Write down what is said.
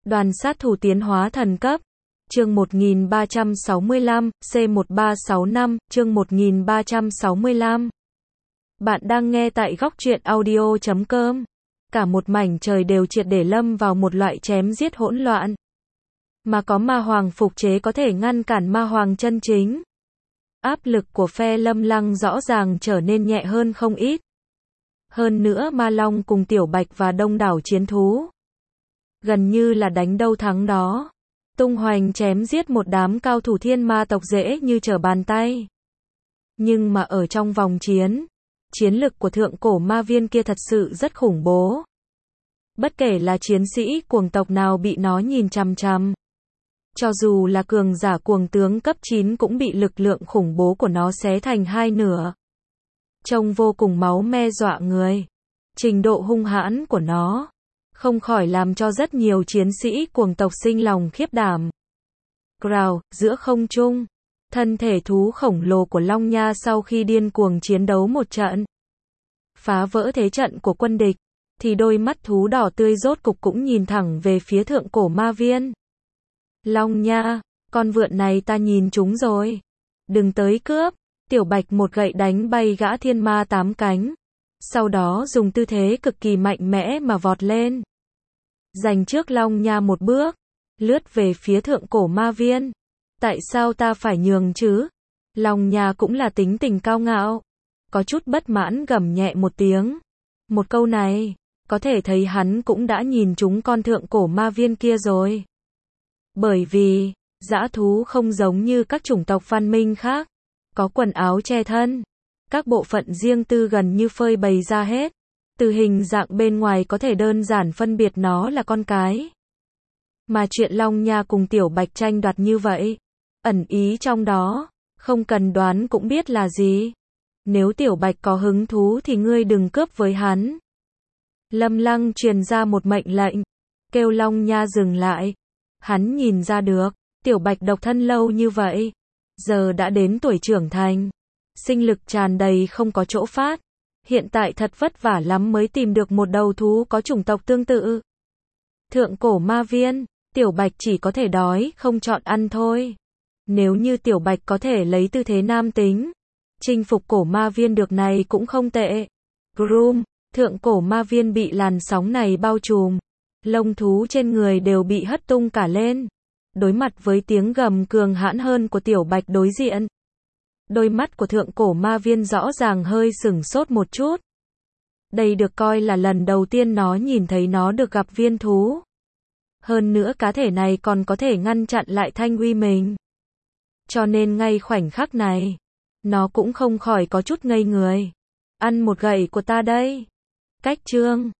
Đoàn sát thủ tiến hóa thần cấp. Chương 1365, C1365, chương 1365. Bạn đang nghe tại góc truyện audio.com. Cả một mảnh trời đều triệt để lâm vào một loại chém giết hỗn loạn. Mà có ma hoàng phục chế có thể ngăn cản ma hoàng chân chính. Áp lực của phe Lâm Lăng rõ ràng trở nên nhẹ hơn không ít. Hơn nữa Ma Long cùng Tiểu Bạch và đông đảo chiến thú. Gần như là đánh đâu thắng đó. Tung hoành chém giết một đám cao thủ thiên ma tộc dễ như trở bàn tay. Nhưng mà ở trong vòng chiến lực của thượng cổ ma viên kia thật sự rất khủng bố. Bất kể là chiến sĩ cuồng tộc nào bị nó nhìn chằm chằm. Cho dù là cường giả cuồng tướng cấp 9 cũng bị lực lượng khủng bố của nó xé thành hai nửa. Trông vô cùng máu me dọa người. Trình độ hung hãn của nó không khỏi làm cho rất nhiều chiến sĩ cuồng tộc sinh lòng khiếp đảm. Growl, giữa không trung, thân thể thú khổng lồ của Long Nha sau khi điên cuồng chiến đấu một trận, phá vỡ thế trận của quân địch, thì đôi mắt thú đỏ tươi rốt cục cũng nhìn thẳng về phía thượng cổ ma viên. Long Nha, con vượn này ta nhìn chúng rồi. Đừng tới cướp. Tiểu Bạch một gậy đánh bay gã thiên ma 8 cánh. Sau đó dùng tư thế cực kỳ mạnh mẽ mà vọt lên. Giành trước Long Nha một bước. Lướt về phía thượng cổ ma viên. Tại sao ta phải nhường chứ? Long Nha cũng là tính tình cao ngạo. Có chút bất mãn gầm nhẹ một tiếng. Một câu này, có thể thấy hắn cũng đã nhìn chúng con thượng cổ ma viên kia rồi. Bởi vì, dã thú không giống như các chủng tộc văn minh khác. Có quần áo che thân. Các bộ phận riêng tư gần như phơi bày ra hết. Từ hình dạng bên ngoài có thể đơn giản phân biệt nó là con cái. Mà chuyện Long Nha cùng Tiểu Bạch tranh đoạt như vậy, ẩn ý trong đó, không cần đoán cũng biết là gì. Nếu Tiểu Bạch có hứng thú thì ngươi đừng cướp với hắn. Lâm Lăng truyền ra một mệnh lệnh, kêu Long Nha dừng lại. Hắn nhìn ra được, Tiểu Bạch độc thân lâu như vậy, giờ đã đến tuổi trưởng thành, sinh lực tràn đầy không có chỗ phát. Hiện tại thật vất vả lắm mới tìm được một đầu thú có chủng tộc tương tự. Thượng cổ ma viên, Tiểu Bạch chỉ có thể đói, không chọn ăn thôi. Nếu như Tiểu Bạch có thể lấy tư thế nam tính, chinh phục cổ ma viên được này cũng không tệ. Groom, thượng cổ ma viên bị làn sóng này bao trùm. Lông thú trên người đều bị hất tung cả lên. Đối mặt với tiếng gầm cường hãn hơn của Tiểu Bạch đối diện. Đôi mắt của thượng cổ ma viên rõ ràng hơi sửng sốt một chút. Đây được coi là lần đầu tiên nó nhìn thấy nó được gặp viên thú. Hơn nữa cá thể này còn có thể ngăn chặn lại thanh uy mình. Cho nên ngay khoảnh khắc này, nó cũng không khỏi có chút ngây người. Ăn một gậy của ta đây. Cách chương